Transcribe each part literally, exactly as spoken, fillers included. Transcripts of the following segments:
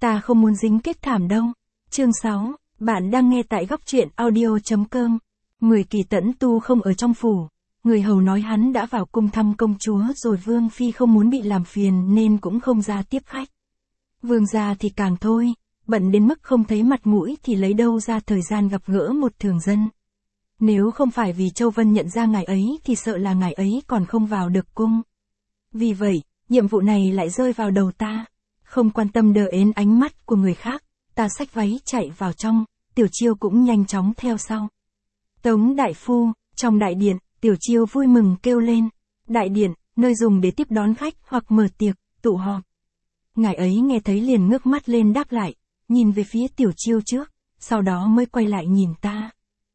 Ta không muốn dính kết thảm đâu. Chương sáu, bạn đang nghe tại góc truyện audio.com. Mười Kỳ Tẫn Tu không ở trong phủ. Người hầu nói hắn đã vào cung thăm công chúa rồi Vương Phi không muốn bị làm phiền nên cũng không ra tiếp khách. Vương gia thì càng thôi, bận đến mức không thấy mặt mũi thì lấy đâu ra thời gian gặp gỡ một thường dân. Nếu không phải vì Châu Vân nhận ra ngài ấy thì sợ là ngài ấy còn không vào được cung. Vì vậy, nhiệm vụ này lại rơi vào đầu ta. Không quan tâm đờ ến ánh mắt của người khác, ta xách váy chạy vào trong, Tiểu Chiêu cũng nhanh chóng theo sau. Tống đại phu, trong đại điện, Tiểu Chiêu vui mừng kêu lên. Đại điện, nơi dùng để tiếp đón khách hoặc mở tiệc, tụ họp. Ngài ấy nghe thấy liền ngước mắt lên đáp lại, nhìn về phía Tiểu Chiêu trước, sau đó mới quay lại nhìn ta.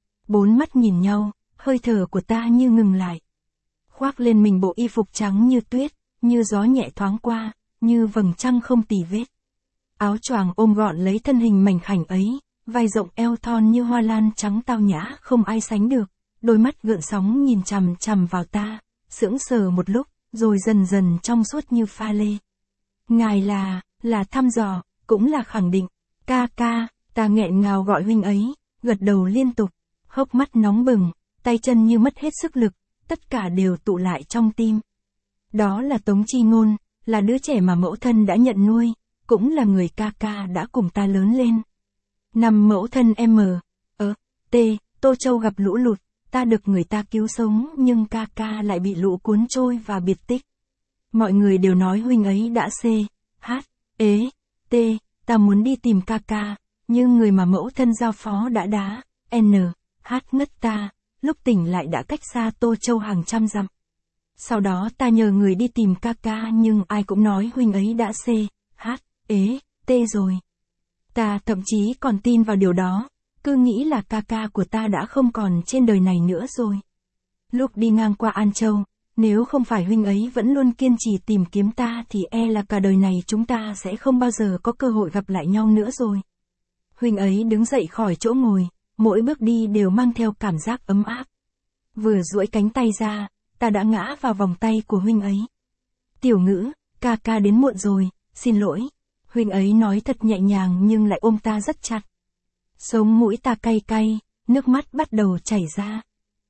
Bốn mắt nhìn nhau, hơi thở của ta như ngừng lại. Khoác lên mình bộ y phục trắng như tuyết, như gió nhẹ thoáng qua, như vầng trăng không tì vết. Áo choàng ôm gọn lấy thân hình mảnh khảnh ấy, vai rộng eo thon như hoa lan trắng tao nhã không ai sánh được, đôi mắt gợn sóng nhìn chằm chằm vào ta, sững sờ một lúc, rồi dần dần trong suốt như pha lê. Ngài là, là thăm dò, cũng là khẳng định. Ca ca, ta nghẹn ngào gọi huynh ấy, gật đầu liên tục, hốc mắt nóng bừng, tay chân như mất hết sức lực, tất cả đều tụ lại trong tim. Đó là Tống Chi Ngôn, là đứa trẻ mà mẫu thân đã nhận nuôi, cũng là người ca ca đã cùng ta lớn lên. Năm mẫu thân M, ớ, T, Tô Châu gặp lũ lụt, ta được người ta cứu sống nhưng ca ca lại bị lũ cuốn trôi và biệt tích. Mọi người đều nói huynh ấy đã C, H, ế, T, ta muốn đi tìm ca ca, nhưng người mà mẫu thân giao phó đã đá, N, H ngất ta, lúc tỉnh lại đã cách xa Tô Châu hàng trăm dặm. Sau đó ta nhờ người đi tìm ca ca nhưng ai cũng nói huynh ấy đã C, H, ế, T rồi. Ta thậm chí còn tin vào điều đó, cứ nghĩ là ca ca của ta đã không còn trên đời này nữa rồi. Lúc đi ngang qua An Châu, nếu không phải huynh ấy vẫn luôn kiên trì tìm kiếm ta thì e là cả đời này chúng ta sẽ không bao giờ có cơ hội gặp lại nhau nữa rồi. Huynh ấy đứng dậy khỏi chỗ ngồi, mỗi bước đi đều mang theo cảm giác ấm áp. Vừa duỗi cánh tay ra, ta đã ngã vào vòng tay của huynh ấy. Tiểu Ngữ, ca ca đến muộn rồi, xin lỗi. Huynh ấy nói thật nhẹ nhàng nhưng lại ôm ta rất chặt. Sống mũi ta cay cay, nước mắt bắt đầu chảy ra.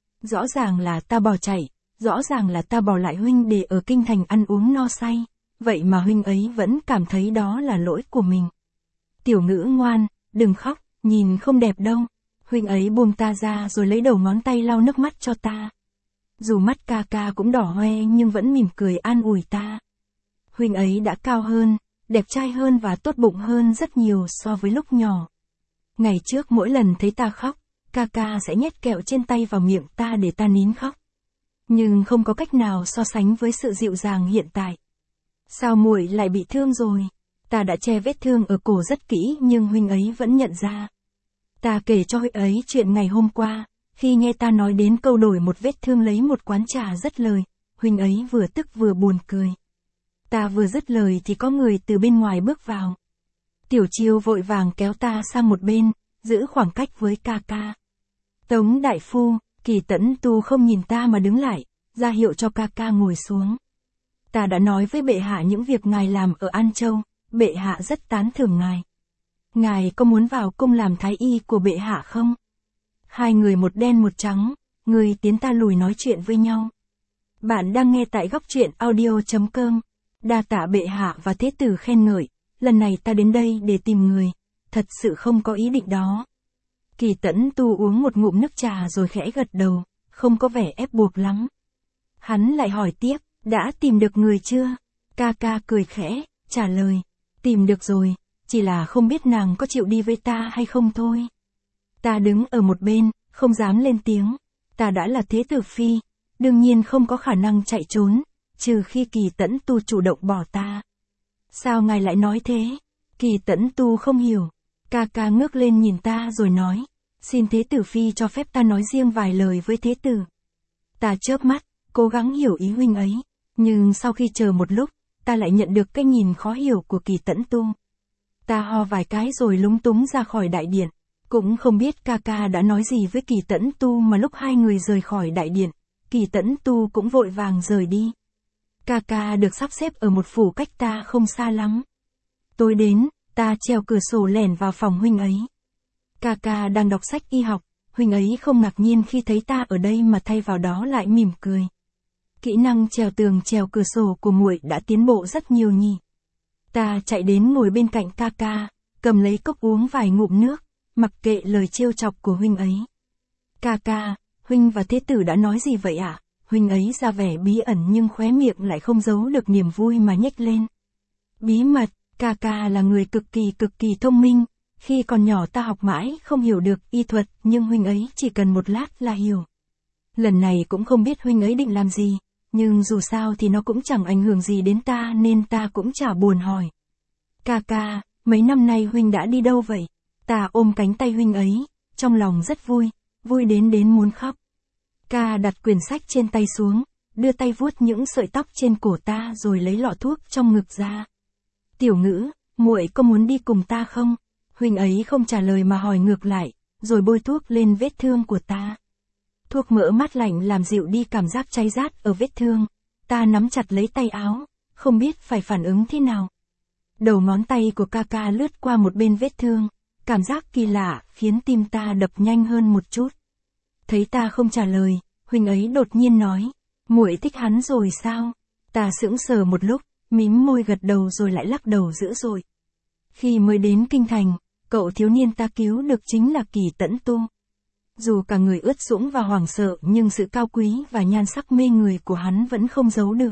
Rõ ràng là ta bỏ chạy, rõ ràng là ta bỏ lại huynh để ở kinh thành ăn uống no say, vậy mà huynh ấy vẫn cảm thấy đó là lỗi của mình. Tiểu Ngữ ngoan, đừng khóc, nhìn không đẹp đâu. Huynh ấy buông ta ra rồi lấy đầu ngón tay lau nước mắt cho ta. Dù mắt ca ca cũng đỏ hoe nhưng vẫn mỉm cười an ủi ta. Huynh ấy đã cao hơn, đẹp trai hơn và tốt bụng hơn rất nhiều so với lúc nhỏ. Ngày trước mỗi lần thấy ta khóc, ca ca sẽ nhét kẹo trên tay vào miệng ta để ta nín khóc. Nhưng không có cách nào so sánh với sự dịu dàng hiện tại. Sao muội lại bị thương rồi? Ta đã che vết thương ở cổ rất kỹ nhưng huynh ấy vẫn nhận ra. Ta kể cho huynh ấy chuyện ngày hôm qua, khi nghe ta nói đến câu đổi một vết thương lấy một quán trà rất lời, huynh ấy vừa tức vừa buồn cười. Ta vừa dứt lời thì có người từ bên ngoài bước vào. Tiểu Chiêu vội vàng kéo ta sang một bên, giữ khoảng cách với ca ca. Tống đại phu, Kỳ Tẫn Tu không nhìn ta mà đứng lại, ra hiệu cho ca ca ngồi xuống. Ta đã nói với bệ hạ những việc ngài làm ở An Châu, bệ hạ rất tán thưởng ngài. Ngài có muốn vào cung làm thái y của bệ hạ không? Hai người một đen một trắng, người tiến ta lùi nói chuyện với nhau. Bạn đang nghe tại góc truyện audio.com. Đa tạ bệ hạ và thế tử khen ngợi, lần này ta đến đây để tìm người, thật sự không có ý định đó. Kỳ Tẫn Tu uống một ngụm nước trà rồi khẽ gật đầu, không có vẻ ép buộc lắm. Hắn lại hỏi tiếp, đã tìm được người chưa? Ca ca cười khẽ, trả lời, tìm được rồi, chỉ là không biết nàng có chịu đi với ta hay không thôi. Ta đứng ở một bên, không dám lên tiếng, ta đã là thế tử phi, đương nhiên không có khả năng chạy trốn, trừ khi Kỳ Tẫn Tu chủ động bỏ ta. Sao ngài lại nói thế? Kỳ Tẫn Tu không hiểu. Ca ca ngước lên nhìn ta rồi nói, xin thế tử phi cho phép ta nói riêng vài lời với thế tử. Ta chớp mắt, cố gắng hiểu ý huynh ấy, nhưng sau khi chờ một lúc, ta lại nhận được cái nhìn khó hiểu của Kỳ Tẫn Tu. Ta ho vài cái rồi lúng túng ra khỏi đại điện, cũng không biết ca ca đã nói gì với Kỳ Tẫn Tu mà lúc hai người rời khỏi đại điện, Kỳ Tẫn Tu cũng vội vàng rời đi. Ca ca được sắp xếp ở một phủ cách ta không xa lắm. Tối đến, Ta trèo cửa sổ lẻn vào phòng huynh ấy. Ca ca đang đọc sách y học, huynh ấy không ngạc nhiên khi thấy ta ở đây mà thay vào đó lại mỉm cười. Kỹ năng trèo tường trèo cửa sổ của muội đã tiến bộ rất nhiều nhỉ. Ta chạy đến ngồi bên cạnh ca ca, cầm lấy cốc uống vài ngụm nước, mặc kệ lời trêu chọc của huynh ấy. Ca ca, huynh và thế tử đã nói gì vậy ạ? À? Huynh ấy ra vẻ bí ẩn nhưng khóe miệng lại không giấu được niềm vui mà nhếch lên. Bí mật, ca ca là người cực kỳ cực kỳ thông minh. Khi còn nhỏ ta học mãi không hiểu được y thuật, nhưng huynh ấy chỉ cần một lát là hiểu. Lần này cũng không biết huynh ấy định làm gì, nhưng dù sao thì nó cũng chẳng ảnh hưởng gì đến ta nên ta cũng chả buồn hỏi. Ca ca, mấy năm nay huynh đã đi đâu vậy? Ta ôm cánh tay huynh ấy, trong lòng rất vui, vui đến đến muốn khóc. Ca đặt quyển sách trên tay xuống, đưa tay vuốt những sợi tóc trên cổ ta rồi lấy lọ thuốc trong ngực ra. Tiểu Ngữ, muội có muốn đi cùng ta không? Huynh ấy không trả lời mà hỏi ngược lại, rồi bôi thuốc lên vết thương của ta. Thuốc mỡ mát lạnh làm dịu đi cảm giác cháy rát ở vết thương. Ta nắm chặt lấy tay áo, không biết phải phản ứng thế nào. Đầu ngón tay của ca ca lướt qua một bên vết thương, cảm giác kỳ lạ khiến tim ta đập nhanh hơn một chút. Thấy ta không trả lời, huynh ấy đột nhiên nói, muội thích hắn rồi sao? Ta sững sờ một lúc, mím môi gật đầu rồi lại lắc đầu dữ dội. Khi mới đến kinh thành, cậu thiếu niên ta cứu được chính là Kỳ Tẫn Tu. Dù cả người ướt sũng và hoảng sợ nhưng sự cao quý và nhan sắc mê người của hắn vẫn không giấu được.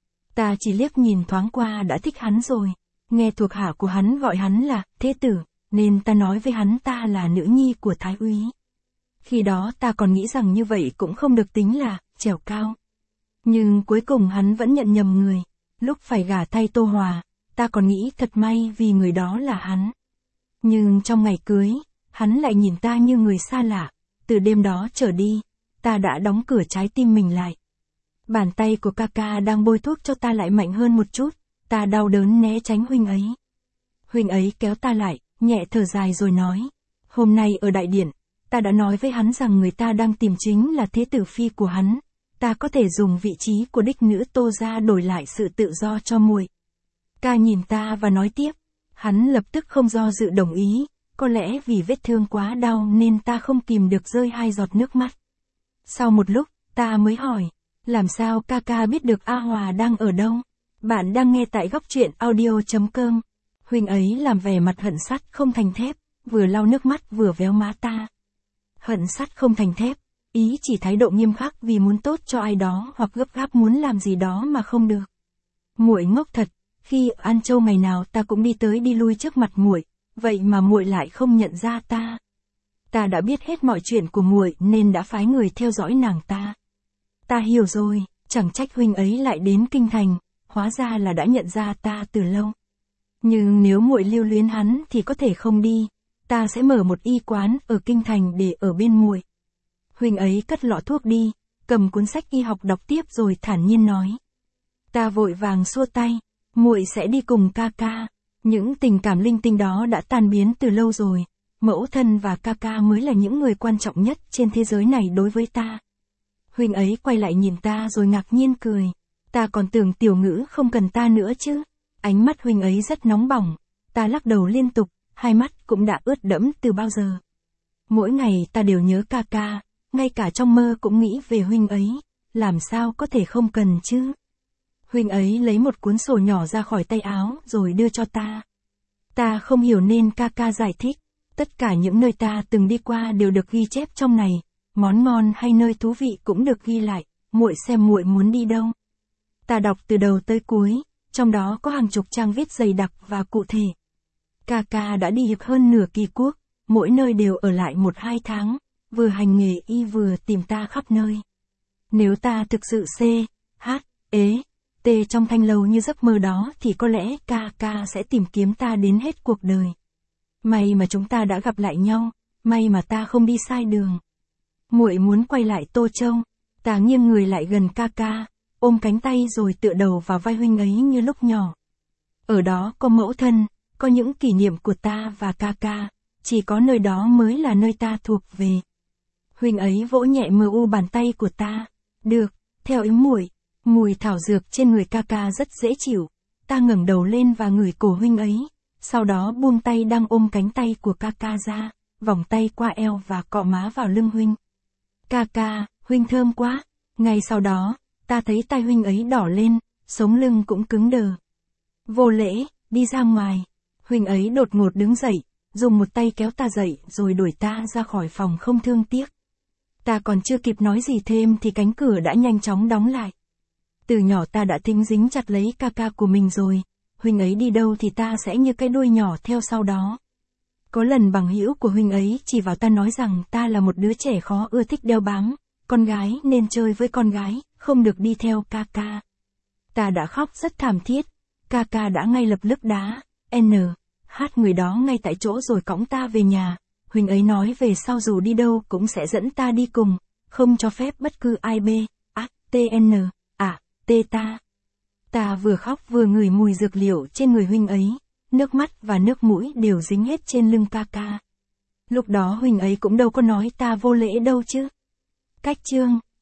Ta chỉ liếc nhìn thoáng qua đã thích hắn rồi, nghe thuộc hạ của hắn gọi hắn là thế tử, nên ta nói với hắn ta là nữ nhi của Thái úy. Khi đó ta còn nghĩ rằng như vậy cũng không được tính là trèo cao. Nhưng cuối cùng hắn vẫn nhận nhầm người, lúc phải gả thay Tô Hòa, ta còn nghĩ thật may vì người đó là hắn. Nhưng trong ngày cưới, hắn lại nhìn ta như người xa lạ, từ đêm đó trở đi, ta đã đóng cửa trái tim mình lại. Bàn tay của ca ca đang bôi thuốc cho ta lại mạnh hơn một chút, ta đau đớn né tránh huynh ấy. Huynh ấy kéo ta lại, nhẹ thở dài rồi nói, hôm nay ở đại điện, ta đã nói với hắn rằng người ta đang tìm chính là thế tử phi của hắn, ta có thể dùng vị trí của đích nữ Tô gia đổi lại sự tự do cho muội. Ca nhìn ta và nói tiếp, hắn lập tức không do dự đồng ý, có lẽ vì vết thương quá đau nên ta không kìm được rơi hai giọt nước mắt. Sau một lúc, ta mới hỏi, làm sao ca ca biết được A Hòa đang ở đâu? Bạn đang nghe tại góc truyện audio chấm com. Huynh ấy làm vẻ mặt hận sắt không thành thép, vừa lau nước mắt vừa véo má ta. Hận sắt không thành thép, ý chỉ thái độ nghiêm khắc vì muốn tốt cho ai đó hoặc gấp gáp muốn làm gì đó mà không được. Muội ngốc thật, khi ở An Châu ngày nào ta cũng đi tới đi lui trước mặt muội, vậy mà muội lại không nhận ra ta. Ta đã biết hết mọi chuyện của muội nên đã phái người theo dõi nàng ta. Ta hiểu rồi, chẳng trách huynh ấy lại đến kinh thành, hóa ra là đã nhận ra ta từ lâu. Nhưng nếu muội lưu luyến hắn thì có thể không đi, ta sẽ mở một y quán ở kinh thành để ở bên muội. Huynh ấy cất lọ thuốc đi, cầm cuốn sách y học đọc tiếp rồi thản nhiên nói. Ta vội vàng xua tay, muội sẽ đi cùng ca ca. Những tình cảm linh tinh đó đã tan biến từ lâu rồi, mẫu thân và ca ca mới là những người quan trọng nhất trên thế giới này đối với ta. Huynh ấy quay lại nhìn ta rồi ngạc nhiên cười, ta còn tưởng Tiểu Ngữ không cần ta nữa chứ. Ánh mắt huynh ấy rất nóng bỏng, ta lắc đầu liên tục, hai mắt cũng đã ướt đẫm từ bao giờ. Mỗi ngày ta đều nhớ ca ca, ngay cả trong mơ cũng nghĩ về huynh ấy, làm sao có thể không cần chứ. Huynh ấy lấy một cuốn sổ nhỏ ra khỏi tay áo rồi đưa cho ta. Ta không hiểu nên ca ca giải thích, tất cả những nơi ta từng đi qua đều được ghi chép trong này, món ngon hay nơi thú vị cũng được ghi lại, muội xem muội muốn đi đâu. Ta đọc từ đầu tới cuối, trong đó có hàng chục trang viết dày đặc và cụ thể. Ca ca đã đi hiệp hơn nửa kỳ quốc, mỗi nơi đều ở lại một hai tháng, vừa hành nghề y vừa tìm ta khắp nơi. Nếu ta thực sự C, H, ế, T trong thanh lâu như giấc mơ đó thì có lẽ ca ca sẽ tìm kiếm ta đến hết cuộc đời. May mà chúng ta đã gặp lại nhau, may mà ta không đi sai đường. Muội muốn quay lại Tô Châu, ta nghiêng người lại gần ca ca, ôm cánh tay rồi tựa đầu vào vai huynh ấy như lúc nhỏ. Ở đó có mẫu thân, có những kỷ niệm của ta và ca ca, chỉ có nơi đó mới là nơi ta thuộc về. Huynh ấy vỗ nhẹ mờ u bàn tay của ta. Được, theo ý muội. Mùi thảo dược trên người ca ca rất dễ chịu. Ta ngẩng đầu lên và ngửi cổ huynh ấy. sau đó buông tay đang ôm cánh tay của ca ca ra, vòng tay qua eo và cọ má vào lưng Huynh. Ca ca, Huynh thơm quá. Ngay sau đó, ta thấy tay Huynh ấy đỏ lên, sống lưng cũng cứng đờ. Vô lễ, đi ra ngoài. Huynh ấy đột ngột đứng dậy, dùng một tay kéo ta dậy rồi đuổi ta ra khỏi phòng không thương tiếc. Ta còn chưa kịp nói gì thêm thì cánh cửa đã nhanh chóng đóng lại. Từ nhỏ ta đã tính dính chặt lấy ca ca của mình rồi, Huynh ấy đi đâu thì ta sẽ như cái đuôi nhỏ theo sau đó. Có lần bằng hữu của Huynh ấy chỉ vào ta nói rằng ta là một đứa trẻ khó ưa thích đeo bám, con gái nên chơi với con gái, không được đi theo ca ca. Ta đã khóc rất thảm thiết, ca ca đã ngay lập tức đá, N, hát người đó ngay tại chỗ rồi cõng ta về nhà. Huynh ấy nói về sau dù đi đâu cũng sẽ dẫn ta đi cùng, không cho phép bất cứ ai b, a, tn, à, tê ta. Ta vừa khóc vừa ngửi mùi dược liệu trên người Huynh ấy, nước mắt và nước mũi đều dính hết trên lưng ca ca. Lúc đó Huynh ấy cũng đâu có nói ta vô lễ đâu chứ. Cách chương